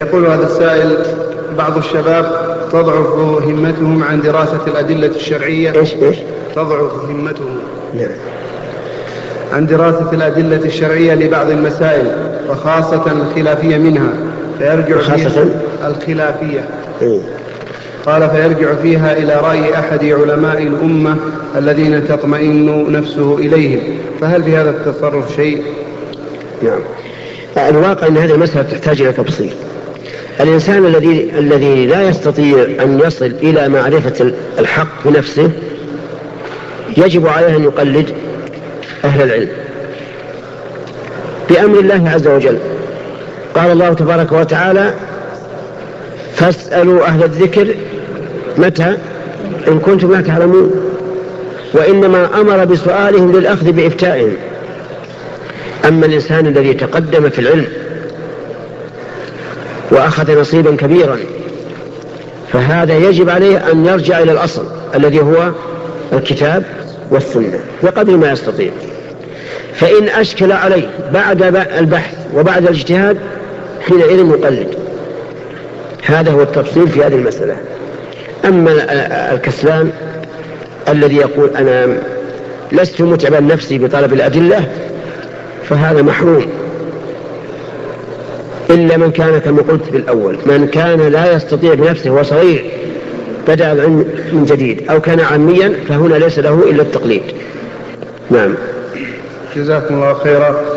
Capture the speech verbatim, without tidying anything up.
يقول هذا السائل: بعض الشباب تضعف همتهم عن دراسة الأدلة الشرعية. إيش إيش؟ تضعف همتهم نعم. عن دراسة الأدلة الشرعية لبعض المسائل وخاصة الخلافية منها، فيرجع خاصة الخلافية. إيه؟ قال: فيرجع فيها إلى رأي أحد علماء الأمة الذين تطمئن نفسه إليهم، فهل بهذا التصرف شيء؟ نعم. الواقع أن هذه المسألة تحتاج إلى تفصيل. الإنسان الذي الذي لا يستطيع أن يصل إلى معرفة الحق بنفسه يجب عليه أن يقلد أهل العلم بأمر الله عز وجل. قال الله تبارك وتعالى: فاسألوا أهل الذكر متى إن كنتم لا تعلمون. وإنما أمر بسؤالهم للأخذ بإفتائهم. أما الإنسان الذي تقدم في العلم وأخذ نصيبا كبيرا فهذا يجب عليه أن يرجع إلى الأصل الذي هو الكتاب والسنة بقدر ما يستطيع. فإن أشكل عليه بعد البحث وبعد الاجتهاد حينئذ يقلد. هذا هو التفصيل في هذه المسألة. أما الكسلان الذي يقول: أنا لست متعبا نفسي بطلب الأدلة، فهذا محروم، إلا من كان كما قلت في الأول، من كان لا يستطيع بنفسه وصغير بدأ العلم من جديد، أو كان عاميا، فهنا ليس له إلا التقليد. نعم. جزاكم الله خيرا.